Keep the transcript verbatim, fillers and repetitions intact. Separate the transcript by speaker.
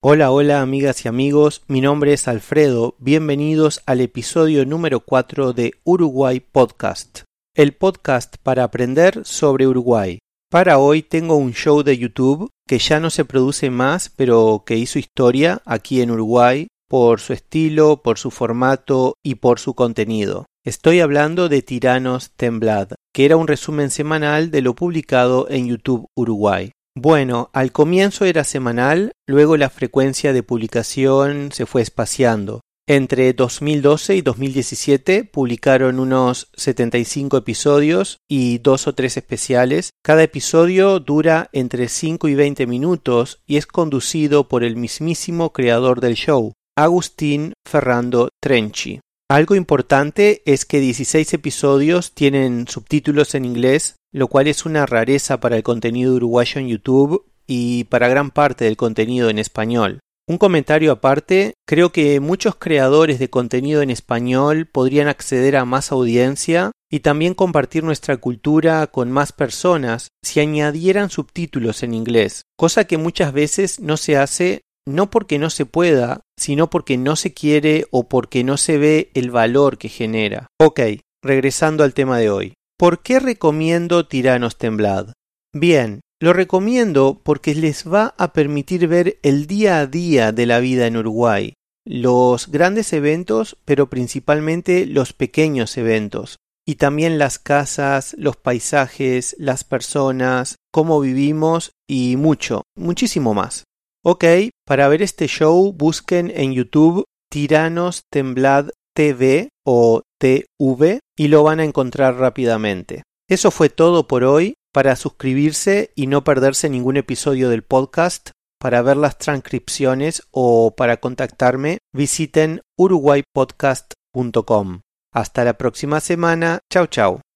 Speaker 1: Hola, hola amigas y amigos, mi nombre es Alfredo, bienvenidos al episodio número cuatro de Uruguay Podcast, el podcast para aprender sobre Uruguay. Para hoy tengo un show de YouTube que ya no se produce más, pero que hizo historia aquí en Uruguay por su estilo, por su formato y por su contenido. Estoy hablando de Tiranos Temblad, que era un resumen semanal de lo publicado en YouTube Uruguay. Bueno, al comienzo era semanal, luego la frecuencia de publicación se fue espaciando. Entre dos mil doce y dos mil diecisiete publicaron unos setenta y cinco episodios y dos o tres especiales. Cada episodio dura entre cinco y veinte minutos y es conducido por el mismísimo creador del show, Agustín Ferrando Trenchi. Algo importante es que dieciséis episodios tienen subtítulos en inglés, lo cual es una rareza para el contenido uruguayo en YouTube y para gran parte del contenido en español. Un comentario aparte, creo que muchos creadores de contenido en español podrían acceder a más audiencia y también compartir nuestra cultura con más personas si añadieran subtítulos en inglés, cosa que muchas veces no se hace no porque no se pueda, sino porque no se quiere o porque no se ve el valor que genera. Ok, regresando al tema de hoy. ¿Por qué recomiendo Tiranos Temblad? Bien, lo recomiendo porque les va a permitir ver el día a día de la vida en Uruguay, los grandes eventos, pero principalmente los pequeños eventos, y también las casas, los paisajes, las personas, cómo vivimos y mucho, muchísimo más. Ok, para ver este show busquen en YouTube Tiranos Temblad T V o T V y lo van a encontrar rápidamente. Eso fue todo por hoy. Para suscribirse y no perderse ningún episodio del podcast, para ver las transcripciones o para contactarme, visiten uruguay podcast punto com. Hasta la próxima semana. Chau, chau.